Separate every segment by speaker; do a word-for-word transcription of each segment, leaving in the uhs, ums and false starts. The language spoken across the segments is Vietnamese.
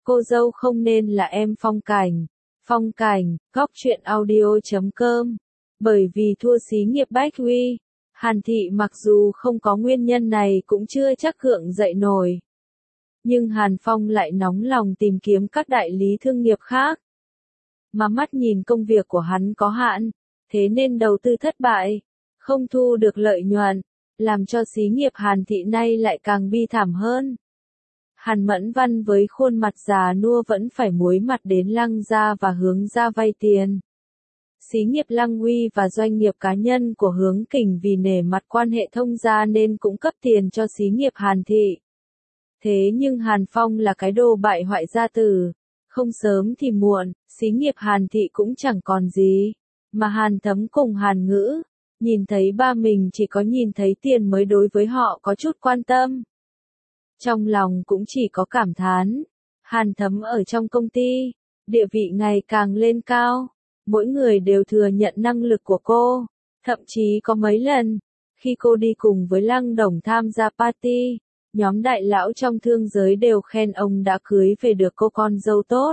Speaker 1: Cô dâu không nên là em Phong Cảnh. Phong Cảnh, góc truyện audio chấm com. Bởi vì thua xí nghiệp Bách Huy, Hàn Thị mặc dù không có nguyên nhân này cũng chưa chắc gượng dậy nổi. Nhưng Hàn Phong lại nóng lòng tìm kiếm các đại lý thương nghiệp khác. Mà mắt nhìn công việc của hắn có hạn, thế nên đầu tư thất bại, không thu được lợi nhuận, làm cho xí nghiệp Hàn Thị nay lại càng bi thảm hơn. Hàn Mẫn Văn với khuôn mặt già nua vẫn phải muối mặt đến Lăng gia và Hướng gia vay tiền. Xí nghiệp Lăng Uy và doanh nghiệp cá nhân của Hướng Kình vì nể mặt quan hệ thông gia nên cũng cấp tiền cho xí nghiệp Hàn Thị. Thế nhưng Hàn Phong là cái đồ bại hoại gia tử, không sớm thì muộn, xí nghiệp Hàn Thị cũng chẳng còn gì. Mà Hàn Thấm cùng Hàn Ngữ, nhìn thấy ba mình chỉ có nhìn thấy tiền mới đối với họ có chút quan tâm. Trong lòng cũng chỉ có cảm thán, Hàn Thấm ở trong công ty, địa vị ngày càng lên cao, mỗi người đều thừa nhận năng lực của cô, thậm chí có mấy lần, khi cô đi cùng với Lăng Đồng tham gia party, nhóm đại lão trong thương giới đều khen ông đã cưới về được cô con dâu tốt.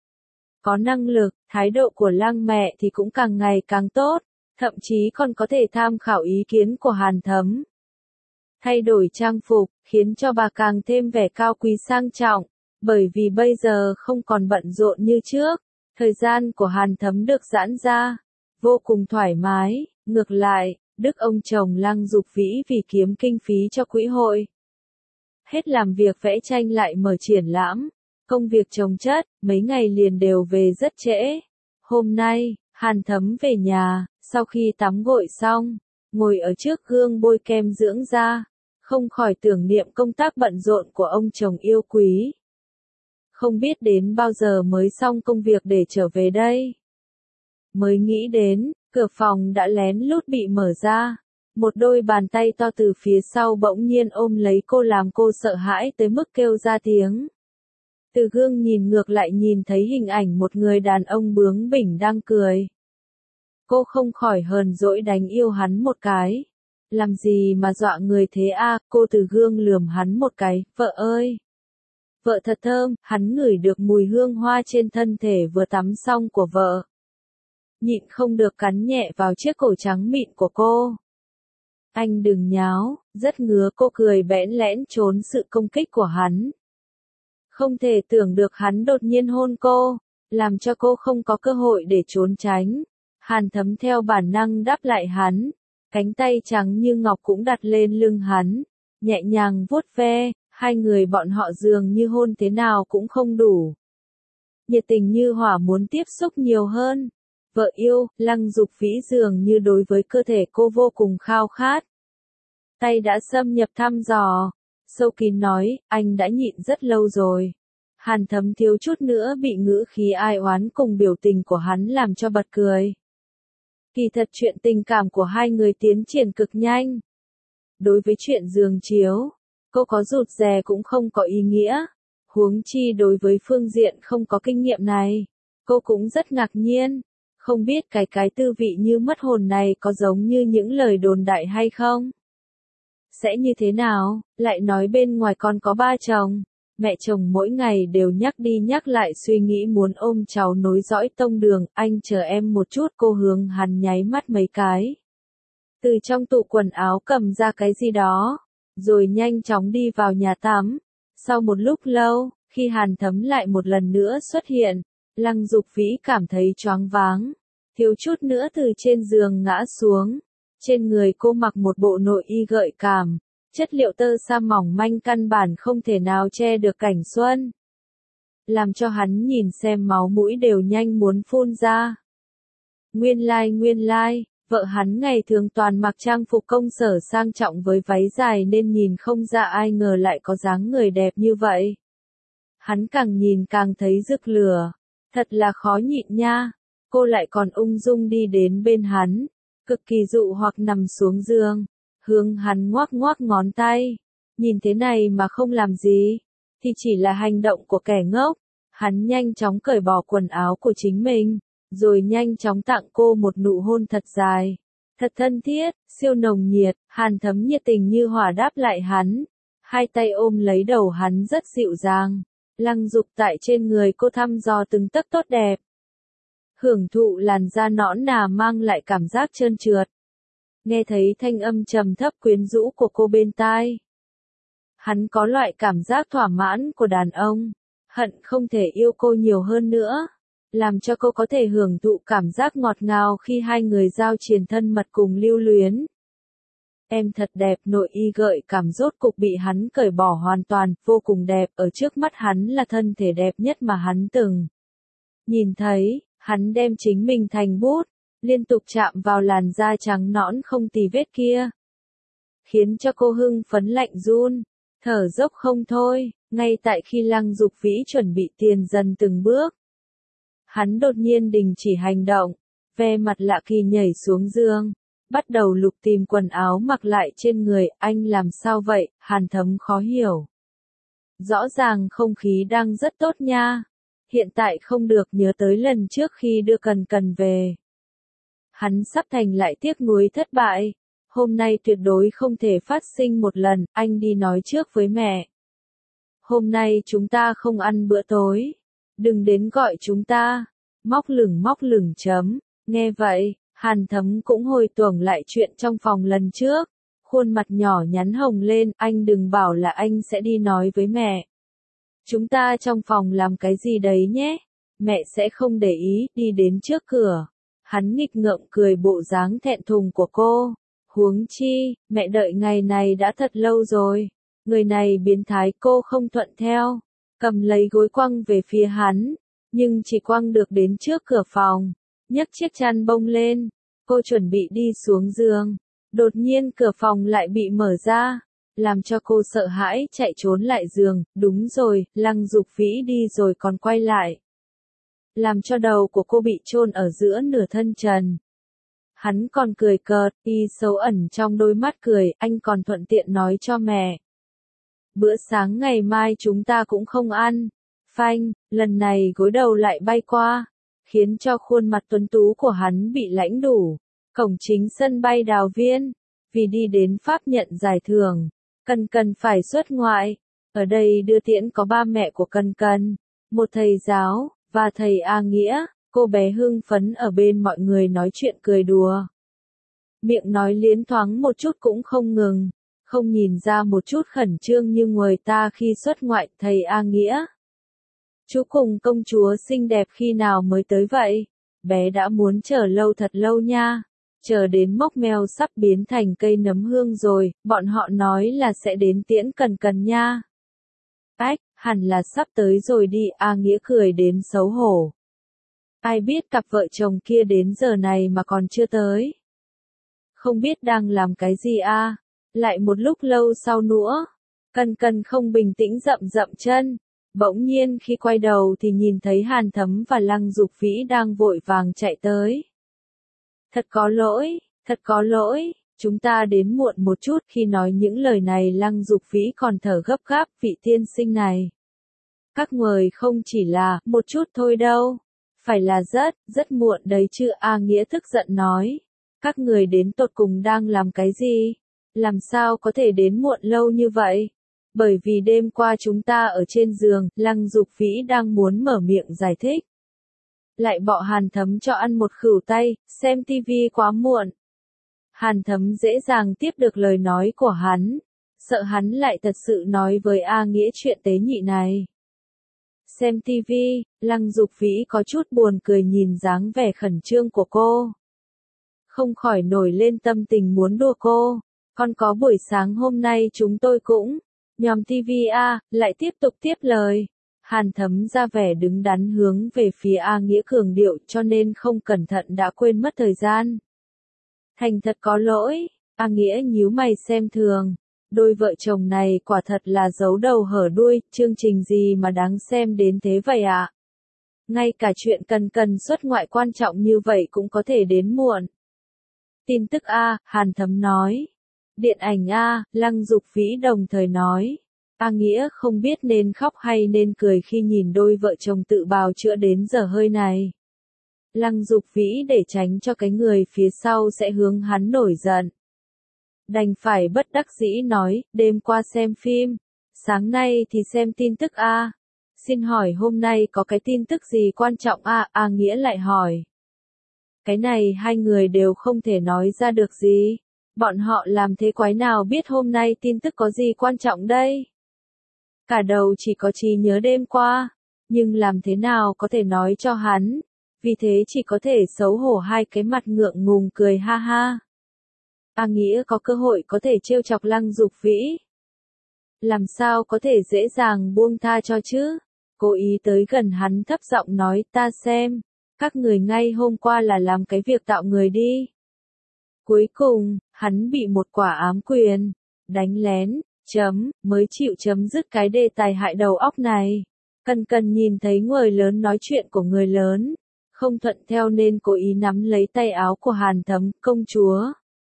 Speaker 1: Có năng lực, thái độ của Lăng mẹ thì cũng càng ngày càng tốt, thậm chí còn có thể tham khảo ý kiến của Hàn Thấm. Thay đổi trang phục, khiến cho bà càng thêm vẻ cao quý sang trọng, bởi vì bây giờ không còn bận rộn như trước, thời gian của Hàn Thấm được giãn ra, vô cùng thoải mái, ngược lại, đức ông chồng Lăng Dục Vĩ vì kiếm kinh phí cho quỹ hội. Hết làm việc vẽ tranh lại mở triển lãm, công việc chồng chất, mấy ngày liền đều về rất trễ. Hôm nay, Hàn Thấm về nhà, sau khi tắm gội xong, ngồi ở trước gương bôi kem dưỡng da, không khỏi tưởng niệm công tác bận rộn của ông chồng yêu quý. Không biết đến bao giờ mới xong công việc để trở về đây. Mới nghĩ đến, cửa phòng đã lén lút bị mở ra. Một đôi bàn tay to từ phía sau bỗng nhiên ôm lấy cô làm cô sợ hãi tới mức kêu ra tiếng. Từ gương nhìn ngược lại nhìn thấy hình ảnh một người đàn ông bướng bỉnh đang cười. Cô không khỏi hờn dỗi đánh yêu hắn một cái. Làm gì mà dọa người thế a? Cô từ gương lườm hắn một cái, vợ ơi. Vợ thật thơm, hắn ngửi được mùi hương hoa trên thân thể vừa tắm xong của vợ. Nhịn không được cắn nhẹ vào chiếc cổ trắng mịn của cô. Anh đừng nháo, rất ngứa, cô cười bẽn lẽn trốn sự công kích của hắn. Không thể tưởng được hắn đột nhiên hôn cô, làm cho cô không có cơ hội để trốn tránh. Hàn Thấm theo bản năng đáp lại hắn, cánh tay trắng như ngọc cũng đặt lên lưng hắn, nhẹ nhàng vuốt ve, hai người bọn họ dường như hôn thế nào cũng không đủ. Nhiệt tình như hỏa muốn tiếp xúc nhiều hơn. Vợ yêu, Lăng Dục Vĩ dường như đối với cơ thể cô vô cùng khao khát. Tay đã xâm nhập thăm dò, sâu kín nói, anh đã nhịn rất lâu rồi. Hàn Thấm thiếu chút nữa bị ngữ khí ai oán cùng biểu tình của hắn làm cho bật cười. Kỳ thật chuyện tình cảm của hai người tiến triển cực nhanh. Đối với chuyện giường chiếu, cô có rụt rè cũng không có ý nghĩa. Huống chi đối với phương diện không có kinh nghiệm này, cô cũng rất ngạc nhiên. Không biết cái cái tư vị như mất hồn này có giống như những lời đồn đại hay không? Sẽ như thế nào? Lại nói bên ngoài con có ba chồng. Mẹ chồng mỗi ngày đều nhắc đi nhắc lại suy nghĩ muốn ôm cháu nối dõi tông đường. Anh chờ em một chút, cô hướng hắn nháy mắt mấy cái. Từ trong tủ quần áo cầm ra cái gì đó, rồi nhanh chóng đi vào nhà tắm. Sau một lúc lâu, khi Hàn Thấm lại một lần nữa xuất hiện, Lăng Dục Vĩ cảm thấy choáng váng, thiếu chút nữa từ trên giường ngã xuống. Trên người cô mặc một bộ nội y gợi cảm, chất liệu tơ sa mỏng manh căn bản không thể nào che được cảnh xuân. Làm cho hắn nhìn xem máu mũi đều nhanh muốn phun ra. Nguyên lai like, nguyên lai, like, vợ hắn ngày thường toàn mặc trang phục công sở sang trọng với váy dài nên nhìn không ra, ai ngờ lại có dáng người đẹp như vậy. Hắn càng nhìn càng thấy rực lửa. Thật là khó nhịn nha. Cô lại còn ung dung đi đến bên hắn, cực kỳ dụ hoặc nằm xuống giường, hướng hắn ngoác ngoác ngón tay. Nhìn thế này mà không làm gì, thì chỉ là hành động của kẻ ngốc. Hắn nhanh chóng cởi bỏ quần áo của chính mình, rồi nhanh chóng tặng cô một nụ hôn thật dài, thật thân thiết, siêu nồng nhiệt. Hàn Thấm nhiệt tình như hỏa đáp lại hắn, hai tay ôm lấy đầu hắn rất dịu dàng, Lăng Dục tại trên người cô thăm dò từng tấc tốt đẹp. Hưởng thụ làn da nõn nà mang lại cảm giác trơn trượt. Nghe thấy thanh âm trầm thấp quyến rũ của cô bên tai. Hắn có loại cảm giác thỏa mãn của đàn ông. Hận không thể yêu cô nhiều hơn nữa. Làm cho cô có thể hưởng thụ cảm giác ngọt ngào khi hai người giao triền thân mật cùng lưu luyến. Em thật đẹp, nội y gợi cảm rốt cục bị hắn cởi bỏ hoàn toàn, vô cùng đẹp, ở trước mắt hắn là thân thể đẹp nhất mà hắn từng nhìn thấy. Hắn đem chính mình thành bút, liên tục chạm vào làn da trắng nõn không tì vết kia. Khiến cho cô hưng phấn lạnh run, thở dốc không thôi, ngay tại khi Lăng Dục Vĩ chuẩn bị tiền dần từng bước. Hắn đột nhiên đình chỉ hành động, ve mặt lạ kỳ nhảy xuống giường, bắt đầu lục tìm quần áo mặc lại trên người. Anh làm sao vậy? Hàn Thấm khó hiểu. Rõ ràng không khí đang rất tốt nha. Hiện tại không được, nhớ tới lần trước khi đưa Cần Cần về. Hắn sắp thành lại tiếc nuối thất bại. Hôm nay tuyệt đối không thể phát sinh một lần, anh đi nói trước với mẹ. Hôm nay chúng ta không ăn bữa tối. Đừng đến gọi chúng ta. Móc lửng móc lửng chấm. Nghe vậy, Hàn Thấm cũng hồi tưởng lại chuyện trong phòng lần trước. Khuôn mặt nhỏ nhắn hồng lên, anh đừng bảo là anh sẽ đi nói với mẹ. Chúng ta trong phòng làm cái gì đấy nhé. Mẹ sẽ không để ý, đi đến trước cửa. Hắn nghịch ngợm cười bộ dáng thẹn thùng của cô. Huống chi, mẹ đợi ngày này đã thật lâu rồi. Người này biến thái, cô không thuận theo. Cầm lấy gối quăng về phía hắn. Nhưng chỉ quăng được đến trước cửa phòng. Nhấc chiếc chăn bông lên. Cô chuẩn bị đi xuống giường. Đột nhiên cửa phòng lại bị mở ra. Làm cho cô sợ hãi chạy trốn lại giường. Đúng rồi, Lăng Dục Vĩ đi rồi còn quay lại. Làm cho đầu của cô bị chôn ở giữa nửa thân trần. Hắn còn cười cợt, y xấu ẩn trong đôi mắt cười, anh còn thuận tiện nói cho mẹ. Bữa sáng ngày mai chúng ta cũng không ăn. Phanh, lần này gối đầu lại bay qua, khiến cho khuôn mặt tuấn tú của hắn bị lãnh đủ. Cổng chính sân bay Đào Viên, vì đi đến Pháp nhận giải thưởng, Cần Cần phải xuất ngoại. Ở đây đưa tiễn có ba mẹ của Cần Cần, một thầy giáo, và thầy A Nghĩa. Cô bé hưng phấn ở bên mọi người nói chuyện cười đùa. Miệng nói liến thoáng một chút cũng không ngừng, không nhìn ra một chút khẩn trương như người ta khi xuất ngoại. Thầy A Nghĩa, chú cùng công chúa xinh đẹp khi nào mới tới vậy? Bé đã muốn chờ lâu thật lâu nha. Chờ đến mốc meo sắp biến thành cây nấm hương rồi, bọn họ nói là sẽ đến tiễn Cần Cần nha. Ách, hẳn là sắp tới rồi đi. A Nghĩa cười đến xấu hổ. Ai biết cặp vợ chồng kia đến giờ này mà còn chưa tới. Không biết đang làm cái gì a? À? Lại một lúc lâu sau nữa, Cần Cần không bình tĩnh dậm dậm chân. Bỗng nhiên khi quay đầu thì nhìn thấy Hàn Thấm và Lăng Dục Vĩ đang vội vàng chạy tới. Thật có lỗi, thật có lỗi, chúng ta đến muộn một chút. Khi nói những lời này Lăng Dục Vĩ còn thở gấp gáp. Vị tiên sinh này, các người không chỉ là một chút thôi đâu. Phải là rất, rất muộn đấy chứ. A Nghĩa tức giận nói. Các người đến tột cùng đang làm cái gì? Làm sao có thể đến muộn lâu như vậy? Bởi vì đêm qua chúng ta ở trên giường. Lăng Dục Vĩ đang muốn mở miệng giải thích. Lại bỏ Hàn Thấm cho ăn một khửu tay, xem tivi quá muộn. Hàn Thấm dễ dàng tiếp được lời nói của hắn. Sợ hắn lại thật sự nói với A Nghĩa chuyện tế nhị này. Xem tivi, Lăng Dục Vĩ có chút buồn cười nhìn dáng vẻ khẩn trương của cô. Không khỏi nổi lên tâm tình muốn đùa cô. Còn có buổi sáng hôm nay chúng tôi cũng, nhóm tivi a, lại tiếp tục tiếp lời. Hàn Thấm ra vẻ đứng đắn hướng về phía A Nghĩa cường điệu cho nên không cẩn thận đã quên mất thời gian. Thành thật có lỗi, A Nghĩa nhíu mày xem thường. Đôi vợ chồng này quả thật là giấu đầu hở đuôi, chương trình gì mà đáng xem đến thế vậy ạ? À? Ngay cả chuyện Cần Cần xuất ngoại quan trọng như vậy cũng có thể đến muộn. Tin tức A, Hàn Thấm nói. Điện ảnh A, Lăng Dục Vĩ đồng thời nói. A Nghĩa không biết nên khóc hay nên cười khi nhìn đôi vợ chồng tự bào chữa đến giờ hơi này. Lăng Dục Vĩ để tránh cho cái người phía sau sẽ hướng hắn nổi giận. Đành phải bất đắc dĩ nói, đêm qua xem phim, sáng nay thì xem tin tức a. Xin hỏi hôm nay có cái tin tức gì quan trọng à? A Nghĩa lại hỏi. Cái này hai người đều không thể nói ra được gì. Bọn họ làm thế quái nào biết hôm nay tin tức có gì quan trọng đây? Cả đầu chỉ có trí nhớ đêm qua, nhưng làm thế nào có thể nói cho hắn, vì thế chỉ có thể xấu hổ hai cái mặt ngượng ngùng cười ha ha. A Nghĩa có cơ hội có thể trêu chọc Lăng Dục Vĩ. Làm sao có thể dễ dàng buông tha cho chứ? Cố ý tới gần hắn thấp giọng nói ta xem, các người ngay hôm qua là làm cái việc tạo người đi. Cuối cùng, hắn bị một quả ám quyền, đánh lén, chấm, mới chịu chấm dứt cái đề tài hại đầu óc này. Cần cần nhìn thấy người lớn nói chuyện của người lớn, không thuận theo nên cố ý nắm lấy tay áo của Hàn Thấm, công chúa.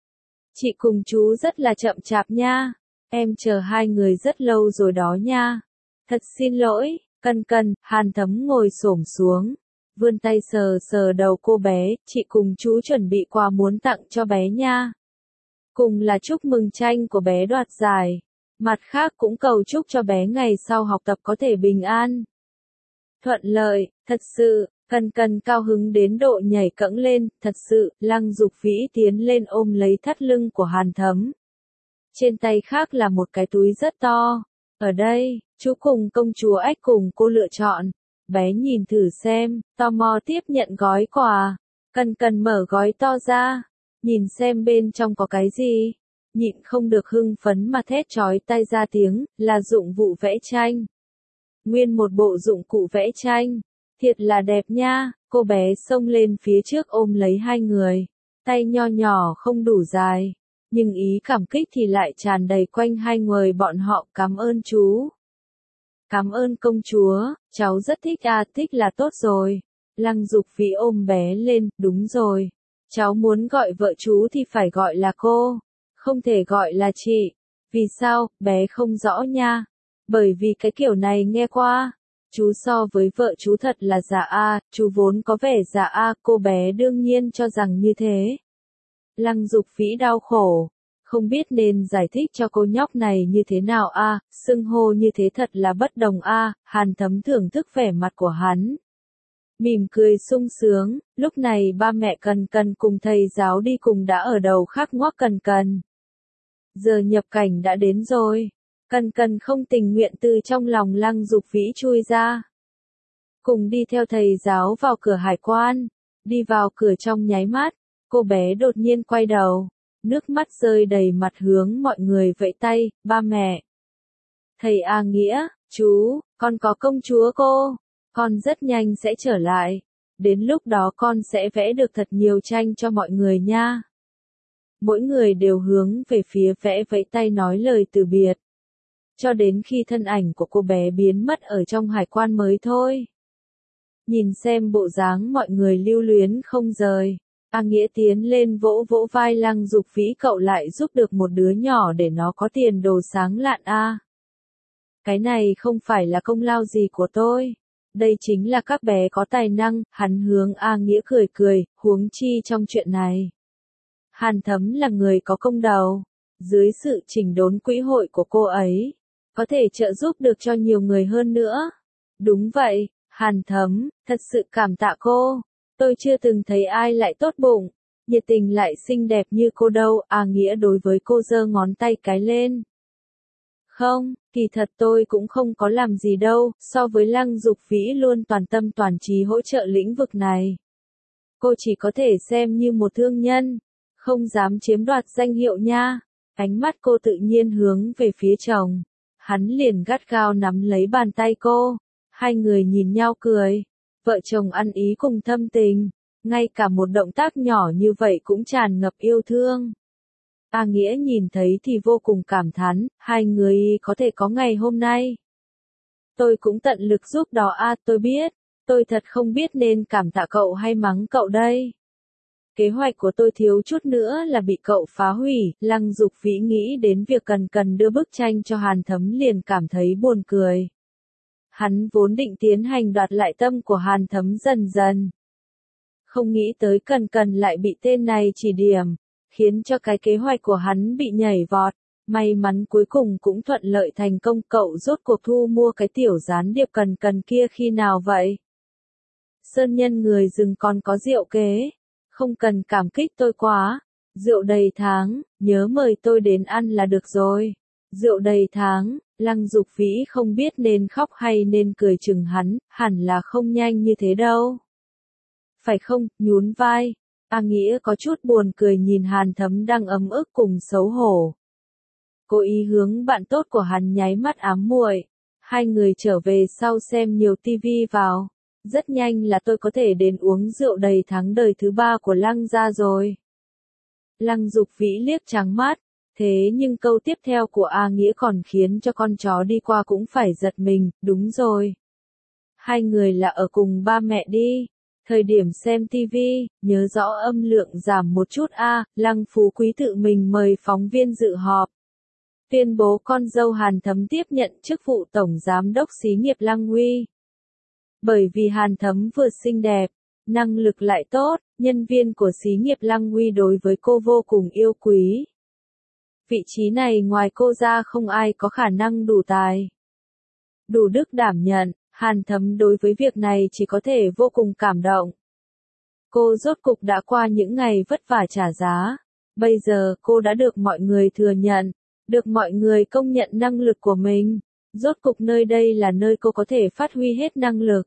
Speaker 1: Chị cùng chú rất là chậm chạp nha, em chờ hai người rất lâu rồi đó nha. Thật xin lỗi, Cần Cần, Hàn Thấm ngồi xổm xuống, vươn tay sờ sờ đầu cô bé, chị cùng chú chuẩn bị quà muốn tặng cho bé nha. Cùng là chúc mừng tranh của bé đoạt giải, mặt khác cũng cầu chúc cho bé ngày sau học tập có thể bình an. Thuận lợi, thật sự, Cần Cần cao hứng đến độ nhảy cẫng lên, thật sự, Lăng Dục Vĩ tiến lên ôm lấy thắt lưng của Hàn Thấm. Trên tay khác là một cái túi rất to. Ở đây, chú cùng công chúa Ếch cùng cô lựa chọn. Bé nhìn thử xem, tò mò tiếp nhận gói quà. Cần Cần mở gói to ra, nhìn xem bên trong có cái gì. Nhịn không được hưng phấn mà thét chói tai ra tiếng, là dụng cụ vẽ tranh. Nguyên một bộ dụng cụ vẽ tranh. Thiệt là đẹp nha, cô bé xông lên phía trước ôm lấy hai người. Tay nho nhỏ không đủ dài, nhưng ý cảm kích thì lại tràn đầy quanh hai người bọn họ. Cảm ơn chú. Cảm ơn công chúa, cháu rất thích à, thích là tốt rồi. Lăng Dục Vĩ ôm bé lên, đúng rồi. Cháu muốn gọi vợ chú thì phải gọi là cô, không thể gọi là chị. Vì sao, bé không rõ nha. Bởi vì cái kiểu này nghe qua, chú so với vợ chú thật là già a, chú vốn có vẻ già a, cô bé đương nhiên cho rằng như thế. Lăng Dục Vĩ đau khổ, không biết nên giải thích cho cô nhóc này như thế nào a, xưng hô như thế thật là bất đồng a. Hàn Thấm thưởng thức vẻ mặt của hắn, mỉm cười sung sướng. Lúc này ba mẹ Cần Cần cùng thầy giáo đi cùng đã ở đầu khắc ngoắc Cần Cần. Giờ nhập cảnh đã đến rồi. Cần Cần không tình nguyện từ trong lòng Lăng Dục Vĩ chui ra. Cùng đi theo thầy giáo vào cửa hải quan. Đi vào cửa trong nháy mắt, cô bé đột nhiên quay đầu, nước mắt rơi đầy mặt hướng mọi người vẫy tay, ba mẹ. Thầy A Nghĩa, chú, con có công chúa cô, con rất nhanh sẽ trở lại. Đến lúc đó con sẽ vẽ được thật nhiều tranh cho mọi người nha. Mỗi người đều hướng về phía vẽ vẫy tay nói lời từ biệt. Cho đến khi thân ảnh của cô bé biến mất ở trong hải quan mới thôi. Nhìn xem bộ dáng mọi người lưu luyến không rời, A Nghĩa tiến lên vỗ vỗ vai Lăng Dục Vĩ, cậu lại giúp được một đứa nhỏ để nó có tiền đồ sáng lạn a. Cái này không phải là công lao gì của tôi, đây chính là các bé có tài năng. Hắn hướng A Nghĩa cười cười, huống chi trong chuyện này. Hàn Thấm là người có công đầu, dưới sự chỉnh đốn quỹ hội của cô ấy, có thể trợ giúp được cho nhiều người hơn nữa. Đúng vậy, Hàn Thấm, thật sự cảm tạ cô. Tôi chưa từng thấy ai lại tốt bụng, nhiệt tình lại xinh đẹp như cô đâu. A Nghĩa đối với cô giơ ngón tay cái lên. Không, kỳ thật tôi cũng không có làm gì đâu, so với Lăng Dục Vĩ luôn toàn tâm toàn trí hỗ trợ lĩnh vực này. Cô chỉ có thể xem như một thương nhân, không dám chiếm đoạt danh hiệu nha. Ánh mắt cô tự nhiên hướng về phía chồng. Hắn liền gắt gao nắm lấy bàn tay cô. Hai người nhìn nhau cười. Vợ chồng ăn ý cùng thâm tình. Ngay cả một động tác nhỏ như vậy cũng tràn ngập yêu thương. A Nghĩa nhìn thấy thì vô cùng cảm thán. Hai người có thể có ngày hôm nay. Tôi cũng tận lực giúp đó a, tôi biết. Tôi thật không biết nên cảm tạ cậu hay mắng cậu đây. Kế hoạch của tôi thiếu chút nữa là bị cậu phá hủy. Lăng Dục Vĩ nghĩ đến việc Cần Cần đưa bức tranh cho Hàn Thấm liền cảm thấy buồn cười. Hắn vốn định tiến hành đoạt lại tâm của Hàn Thấm dần dần. Không nghĩ tới Cần Cần lại bị tên này chỉ điểm, khiến cho cái kế hoạch của hắn bị nhảy vọt. May mắn cuối cùng cũng thuận lợi thành công, cậu rốt cuộc thu mua cái tiểu gián điệp cần cần kia khi nào vậy? Sơn nhân người rừng còn có rượu kế. Không cần cảm kích tôi quá. Rượu đầy tháng, nhớ mời tôi đến ăn là được rồi. Rượu đầy tháng, Lăng Dục Vĩ không biết nên khóc hay nên cười chừng hắn, hẳn là không nhanh như thế đâu. Phải không, nhún vai. A Nghĩa có chút buồn cười nhìn Hàn Thấm đang ấm ức cùng xấu hổ. Cố ý hướng bạn tốt của hắn nháy mắt ám muội. Hai người trở về sau xem nhiều tivi vào. Rất nhanh là tôi có thể đến uống rượu đầy tháng đời thứ ba của Lăng gia rồi. Lăng Dục Vĩ liếc trắng mắt. Thế nhưng câu tiếp theo của A Nghĩa còn khiến cho con chó đi qua cũng phải giật mình, đúng rồi. Hai người là ở cùng ba mẹ đi. Thời điểm xem tivi, nhớ rõ âm lượng giảm một chút a. Lăng Phú Quý tự mình mời phóng viên dự họp. Tuyên bố con dâu Hàn Thấm tiếp nhận chức vụ tổng giám đốc xí nghiệp Lăng Huy. Bởi vì Hàn Thấm vừa xinh đẹp, năng lực lại tốt, nhân viên của xí nghiệp Lăng Huy đối với cô vô cùng yêu quý. Vị trí này ngoài cô ra không ai có khả năng đủ tài, đủ đức đảm nhận. Hàn Thấm đối với việc này chỉ có thể vô cùng cảm động. Cô rốt cục đã qua những ngày vất vả trả giá. Bây giờ cô đã được mọi người thừa nhận, được mọi người công nhận năng lực của mình. Rốt cục nơi đây là nơi cô có thể phát huy hết năng lực,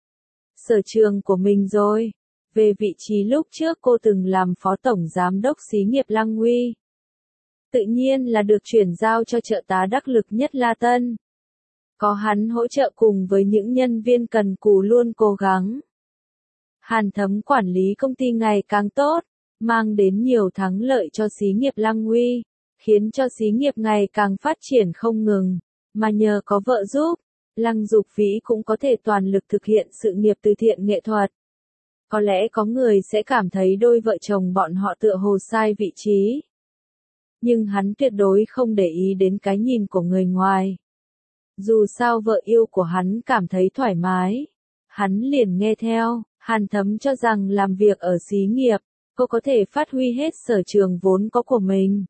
Speaker 1: sở trường của mình rồi. Về vị trí lúc trước cô từng làm phó tổng giám đốc xí nghiệp Lăng Huy, tự nhiên là được chuyển giao cho trợ tá đắc lực nhất La Tân. Có hắn hỗ trợ cùng với những nhân viên cần cù luôn cố gắng. Hàn Thấm quản lý công ty ngày càng tốt, mang đến nhiều thắng lợi cho xí nghiệp Lăng Huy, khiến cho xí nghiệp ngày càng phát triển không ngừng, mà nhờ có vợ giúp, Lăng Dục Vĩ cũng có thể toàn lực thực hiện sự nghiệp từ thiện nghệ thuật. Có lẽ có người sẽ cảm thấy đôi vợ chồng bọn họ tựa hồ sai vị trí. Nhưng hắn tuyệt đối không để ý đến cái nhìn của người ngoài. Dù sao vợ yêu của hắn cảm thấy thoải mái, hắn liền nghe theo. Hàn Thấm cho rằng làm việc ở xí nghiệp, cô có thể phát huy hết sở trường vốn có của mình.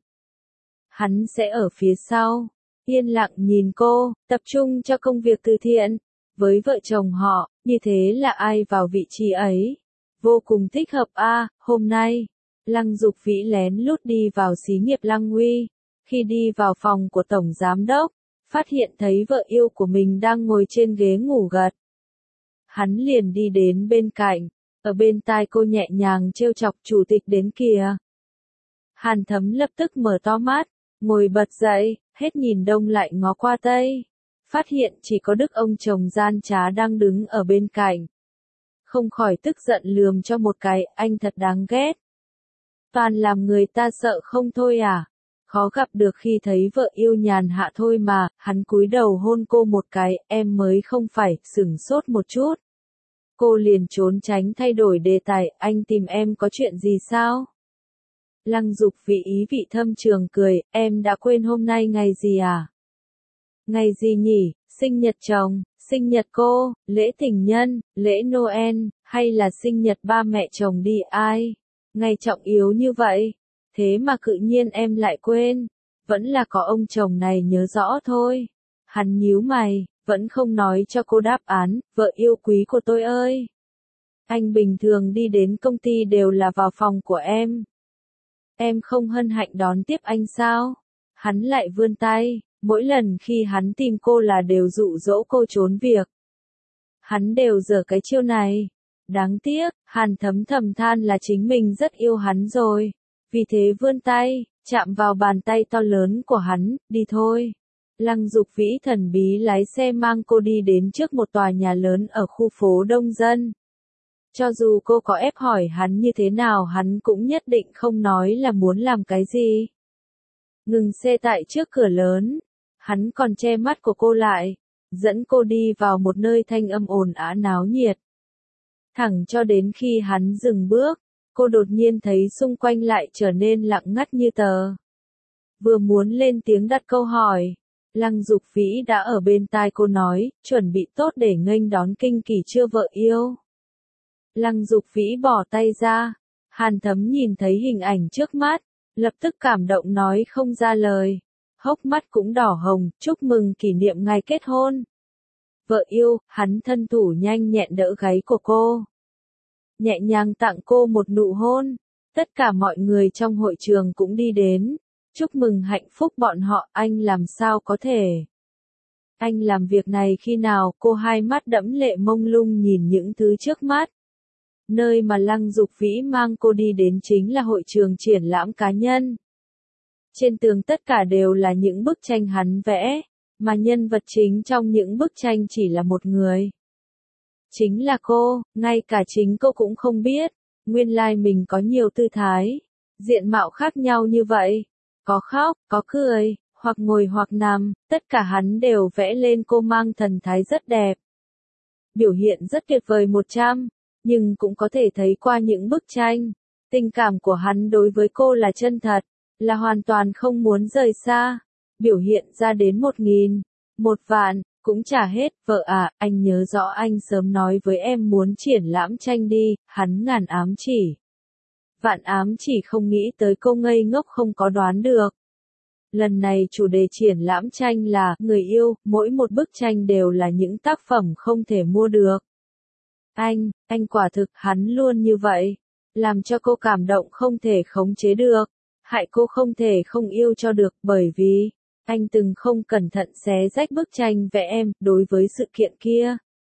Speaker 1: Hắn sẽ ở phía sau, yên lặng nhìn cô, tập trung cho công việc từ thiện. Với vợ chồng họ, như thế là ai vào vị trí ấy? Vô cùng thích hợp a. À, hôm nay, Lăng Dục Vĩ lén lút đi vào xí nghiệp Lăng Huy. Khi đi vào phòng của tổng giám đốc, phát hiện thấy vợ yêu của mình đang ngồi trên ghế ngủ gật. Hắn liền đi đến bên cạnh, ở bên tai cô nhẹ nhàng trêu chọc, chủ tịch đến kìa. Hàn Thấm lập tức mở to mắt, ngồi bật dậy, hết nhìn đông lại ngó qua tây. Phát hiện chỉ có Đức ông chồng gian trá đang đứng ở bên cạnh. Không khỏi tức giận lườm cho một cái, anh thật đáng ghét. Toàn làm người ta sợ không thôi à. Khó gặp được khi thấy vợ yêu nhàn hạ thôi mà. Hắn cúi đầu hôn cô một cái, em mới không phải, sửng sốt một chút. Cô liền trốn tránh thay đổi đề tài, anh tìm em có chuyện gì sao? Lăng Dục Vĩ ý vị thâm trường cười, em đã quên hôm nay ngày gì à? Ngày gì nhỉ? Sinh nhật chồng, sinh nhật cô, lễ tình nhân, lễ Noel, hay là sinh nhật ba mẹ chồng đi ai? Ngày trọng yếu như vậy, thế mà tự nhiên em lại quên, vẫn là có ông chồng này nhớ rõ thôi. Hắn nhíu mày, vẫn không nói cho cô đáp án, vợ yêu quý của tôi ơi. Anh bình thường đi đến công ty đều là vào phòng của em. Em không hân hạnh đón tiếp anh sao? Hắn lại vươn tay, mỗi lần khi hắn tìm cô là đều dụ dỗ cô trốn việc. Hắn đều giở cái chiêu này. Đáng tiếc, Hàn Thấm thầm than là chính mình rất yêu hắn rồi. Vì thế vươn tay, chạm vào bàn tay to lớn của hắn, đi thôi. Lăng Dục Vĩ thần bí lái xe mang cô đi đến trước một tòa nhà lớn ở khu phố đông dân. Cho dù cô có ép hỏi hắn như thế nào hắn cũng nhất định không nói là muốn làm cái gì. Ngừng xe tại trước cửa lớn, hắn còn che mắt của cô lại, dẫn cô đi vào một nơi thanh âm ồn ào náo nhiệt. Thẳng cho đến khi hắn dừng bước, cô đột nhiên thấy xung quanh lại trở nên lặng ngắt như tờ. Vừa muốn lên tiếng đặt câu hỏi, Lăng Dục Vĩ đã ở bên tai cô nói, chuẩn bị tốt để nghênh đón kinh kỳ chưa vợ yêu. Lăng Dục Vĩ bỏ tay ra, Hàn Thấm nhìn thấy hình ảnh trước mắt, lập tức cảm động nói không ra lời. hốc mắt cũng đỏ hồng, chúc mừng kỷ niệm ngày kết hôn. Vợ yêu, hắn thân thủ nhanh nhẹn đỡ gáy của cô. Nhẹ nhàng tặng cô một nụ hôn. Tất cả mọi người trong hội trường cũng đi đến. Chúc mừng hạnh phúc bọn họ, anh làm sao có thể. Anh làm việc này khi nào, cô hai mắt đẫm lệ mông lung nhìn những thứ trước mắt. Nơi mà Lăng Dục Vĩ mang cô đi đến chính là hội trường triển lãm cá nhân. Trên tường tất cả đều là những bức tranh hắn vẽ, mà nhân vật chính trong những bức tranh chỉ là một người. Chính là cô, ngay cả chính cô cũng không biết, nguyên lai mình có nhiều tư thái, diện mạo khác nhau như vậy. Có khóc, có cười, hoặc ngồi hoặc nằm, tất cả hắn đều vẽ lên cô mang thần thái rất đẹp. Biểu hiện rất tuyệt vời một trăm, nhưng cũng có thể thấy qua những bức tranh, tình cảm của hắn đối với cô là chân thật, là hoàn toàn không muốn rời xa. Biểu hiện ra đến một nghìn, một vạn, cũng trả hết. Vợ à, anh nhớ rõ anh sớm nói với em muốn triển lãm tranh đi, hắn ngàn ám chỉ. Vạn ám chỉ không nghĩ tới cô ngây ngốc không có đoán được. Lần này chủ đề triển lãm tranh là người yêu, mỗi một bức tranh đều là những tác phẩm không thể mua được. Anh, anh quả thực hắn luôn như vậy, làm cho cô cảm động không thể khống chế được, hại cô không thể không yêu cho được bởi vì anh từng không cẩn thận xé rách bức tranh vẽ em. Đối với sự kiện kia,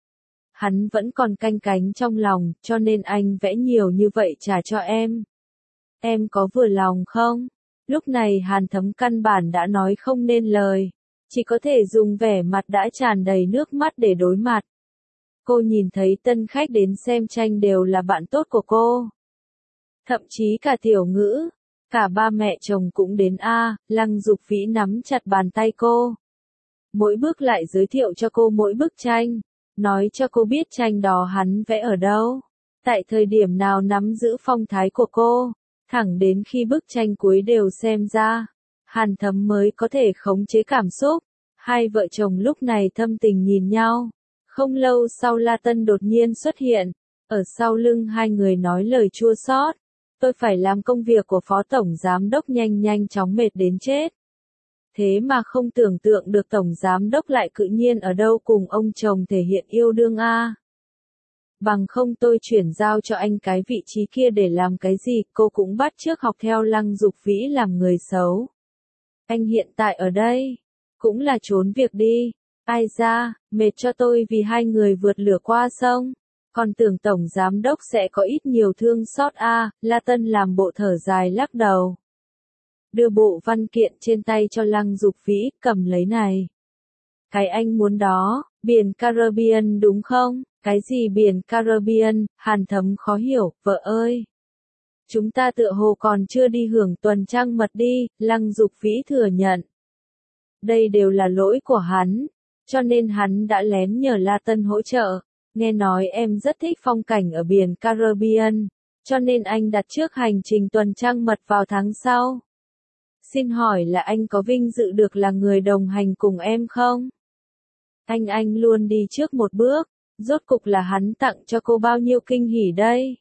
Speaker 1: hắn vẫn còn canh cánh trong lòng, cho nên anh vẽ nhiều như vậy trả cho em. Em có vừa lòng không? Lúc này Hàn Thấm căn bản đã nói không nên lời, chỉ có thể dùng vẻ mặt đã tràn đầy nước mắt để đối mặt. Cô nhìn thấy tân khách đến xem tranh đều là bạn tốt của cô. Thậm chí cả Tiểu Ngữ, cả ba mẹ chồng cũng đến a. Lăng Dục Vĩ nắm chặt bàn tay cô. Mỗi bước lại giới thiệu cho cô mỗi bức tranh, nói cho cô biết tranh đó hắn vẽ ở đâu, tại thời điểm nào nắm giữ phong thái của cô, thẳng đến khi bức tranh cuối đều xem ra, Hàn Thấm mới có thể khống chế cảm xúc. Hai vợ chồng lúc này thâm tình nhìn nhau. Không lâu sau La Tân đột nhiên xuất hiện, ở sau lưng hai người nói lời chua xót. Tôi phải làm công việc của phó tổng giám đốc nhanh nhanh chóng mệt đến chết. Thế mà không tưởng tượng được tổng giám đốc lại tự nhiên ở đâu cùng ông chồng thể hiện yêu đương a. Bằng không tôi chuyển giao cho anh cái vị trí kia để làm cái gì, cô cũng bắt chước học theo Lăng Dục Vĩ làm người xấu. Anh hiện tại ở đây, cũng là trốn việc đi. Ai ra, mệt cho tôi vì hai người vượt lửa qua sông. Còn tưởng tổng giám đốc sẽ có ít nhiều thương xót a. À, La Tân làm bộ thở dài lắc đầu. Đưa bộ văn kiện trên tay cho Lăng Dục Vĩ, cầm lấy này. Cái anh muốn đó, biển Caribbean đúng không? Cái gì biển Caribbean? Hàn Thấm khó hiểu, vợ ơi. Chúng ta tựa hồ còn chưa đi hưởng tuần trăng mật đi, Lăng Dục Vĩ thừa nhận. Đây đều là lỗi của hắn, cho nên hắn đã lén nhờ La Tân hỗ trợ. Nghe nói em rất thích phong cảnh ở biển Caribbean, cho nên anh đặt trước hành trình tuần trăng mật vào tháng sau. Xin hỏi là anh có vinh dự được là người đồng hành cùng em không? Anh anh luôn đi trước một bước, rốt cục là hắn tặng cho cô bao nhiêu kinh hỉ đây?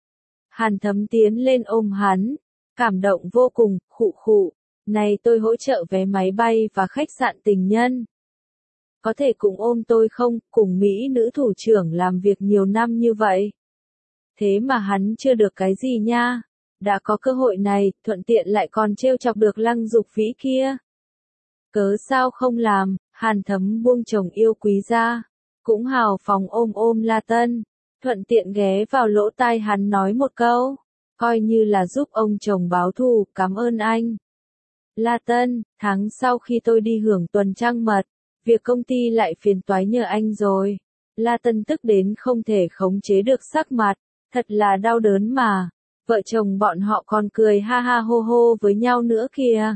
Speaker 1: Hàn Thấm tiến lên ôm hắn, cảm động vô cùng, khụ khụ, này tôi hỗ trợ vé máy bay và khách sạn tình nhân. Có thể cùng ôm tôi không, cùng Mỹ nữ thủ trưởng làm việc nhiều năm như vậy. Thế mà hắn chưa được cái gì nha, đã có cơ hội này, thuận tiện lại còn trêu chọc được Lăng Dục Vĩ kia. Cớ sao không làm, Hàn Thấm buông chồng yêu quý ra, cũng hào phóng ôm ôm La Tân, thuận tiện ghé vào lỗ tai hắn nói một câu, coi như là giúp ông chồng báo thù, cảm ơn anh. La Tân, tháng sau khi tôi đi hưởng tuần trăng mật, việc công ty lại phiền toái nhờ anh rồi. La Tân tức đến không thể khống chế được sắc mặt, thật là đau đớn mà. Vợ chồng bọn họ còn cười ha ha hô hô với nhau nữa kìa.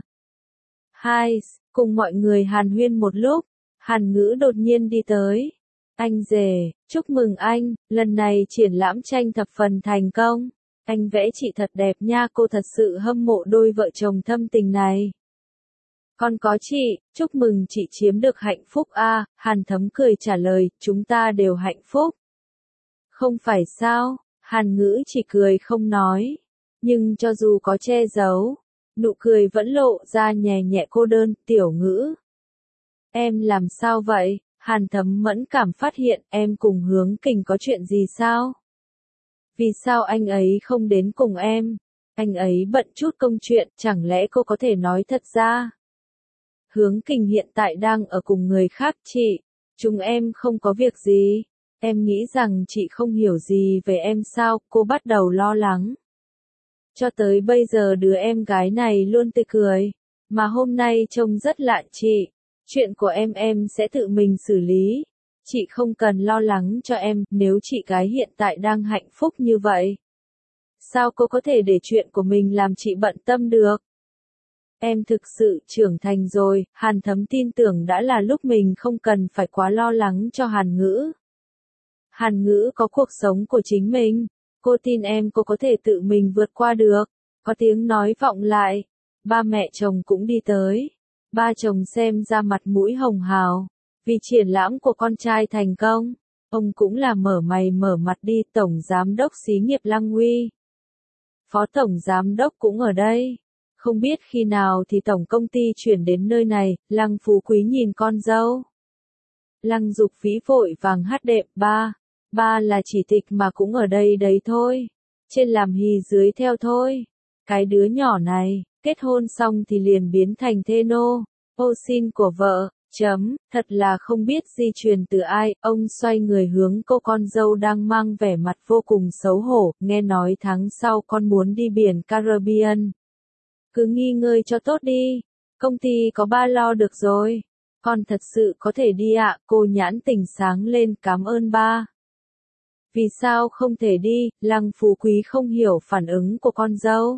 Speaker 1: Hai, cùng mọi người hàn huyên một lúc, Hàn Ngữ đột nhiên đi tới. Anh rể, chúc mừng anh, lần này triển lãm tranh thập phần thành công. Anh vẽ chị thật đẹp nha, cô thật sự hâm mộ đôi vợ chồng thâm tình này. Còn có chị, chúc mừng chị chiếm được hạnh phúc a. À, Hàn Thấm cười trả lời, chúng ta đều hạnh phúc. Không phải sao, Hàn Ngữ chỉ cười không nói. Nhưng cho dù có che giấu, Nụ cười vẫn lộ ra nhẹ nhẹ cô đơn, Tiểu Ngữ. Em làm sao vậy? Hàn Thấm mẫn cảm phát hiện em cùng Hướng Kình có chuyện gì sao? Vì sao anh ấy không đến cùng em? Anh ấy bận chút công chuyện, chẳng lẽ cô có thể nói thật ra? Hướng Kình hiện tại đang ở cùng người khác chị. Chúng em không có việc gì. Em nghĩ rằng chị không hiểu gì về em sao? Cô bắt đầu lo lắng. Cho tới bây giờ đứa em gái này luôn tươi cười. Mà hôm nay trông rất lạ chị. Chuyện của em em sẽ tự mình xử lý. Chị không cần lo lắng cho em, nếu chị gái hiện tại đang hạnh phúc như vậy. Sao cô có thể để chuyện của mình làm chị bận tâm được? Em thực sự trưởng thành rồi, Hàn Thấm tin tưởng đã là lúc mình không cần phải quá lo lắng cho Hàn Ngữ. Hàn Ngữ có cuộc sống của chính mình, cô tin em cô có thể tự mình vượt qua được. Có tiếng nói vọng lại, ba mẹ chồng cũng đi tới. Ba chồng xem ra mặt mũi hồng hào, vì triển lãm của con trai thành công. Ông cũng là mở mày mở mặt đi. Tổng Giám đốc xí nghiệp Lăng Huy. Phó Tổng Giám đốc cũng ở đây. Không biết khi nào thì tổng công ty chuyển đến nơi này. Lăng Phú Quý nhìn con dâu. Lăng Dục Vĩ vội vàng hát đệm. Ba, ba là chỉ tịch mà cũng ở đây đấy thôi. Trên làm hì dưới theo thôi. Cái đứa nhỏ này, kết hôn xong thì liền biến thành thê nô, ô xin của vợ, chấm, thật là không biết di truyền từ ai. Ông xoay người hướng cô con dâu đang mang vẻ mặt vô cùng xấu hổ, nghe nói tháng sau con muốn đi biển Caribbean. Cứ nghỉ ngơi cho tốt đi, công ty có ba lo được rồi, con thật sự có thể đi ạ. Cô nhãn tình sáng lên, cảm ơn ba. Vì sao không thể đi? Lăng Phú Quý không hiểu phản ứng của con dâu.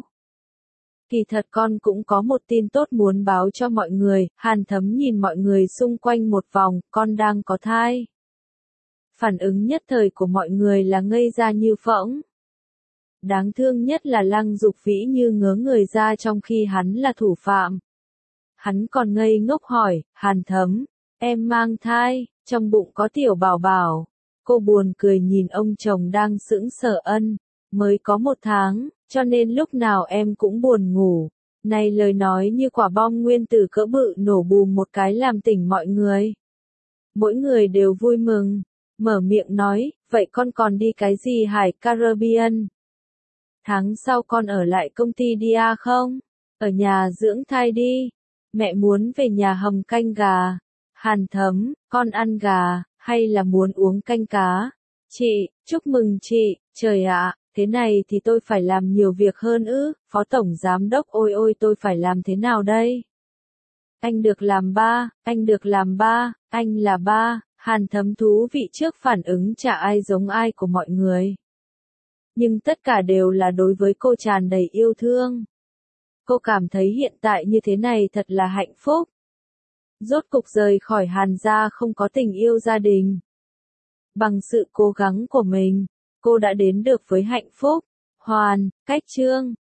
Speaker 1: Kỳ thật con cũng có một tin tốt muốn báo cho mọi người. Hàn Thấm nhìn mọi người xung quanh một vòng, con đang có thai. Phản ứng nhất thời của mọi người là ngây ra như phỗng. Đáng thương nhất là Lăng Dục Vĩ như ngớ người ra trong khi hắn là thủ phạm. Hắn còn ngây ngốc hỏi, Hàn Thấm, em mang thai, trong bụng có tiểu bảo bảo. Cô buồn cười nhìn ông chồng đang sững sờ. Ân, mới có một tháng, cho nên lúc nào em cũng buồn ngủ. Này lời nói như quả bom nguyên tử cỡ bự nổ bùm một cái làm tỉnh mọi người. Mỗi người đều vui mừng, mở miệng nói, vậy con còn đi cái gì Hải Caribbean? Tháng sau con ở lại công ty đi à không? Ở nhà dưỡng thai đi. Mẹ muốn về nhà hầm canh gà. Hàn Thấm, con ăn gà, hay là muốn uống canh cá? Chị, chúc mừng chị, trời ạ, thế này thì tôi phải làm nhiều việc hơn ư, Phó Tổng Giám đốc ôi ôi tôi phải làm thế nào đây? Anh được làm ba, anh được làm ba, anh là ba. Hàn Thấm thú vị trước phản ứng chả ai giống ai của mọi người. Nhưng tất cả đều là đối với cô tràn đầy yêu thương. Cô cảm thấy hiện tại như thế này thật là hạnh phúc. Rốt cục rời khỏi Hàn gia không có tình yêu gia đình. Bằng sự cố gắng của mình, cô đã đến được với hạnh phúc. Hoàn, Cách Chương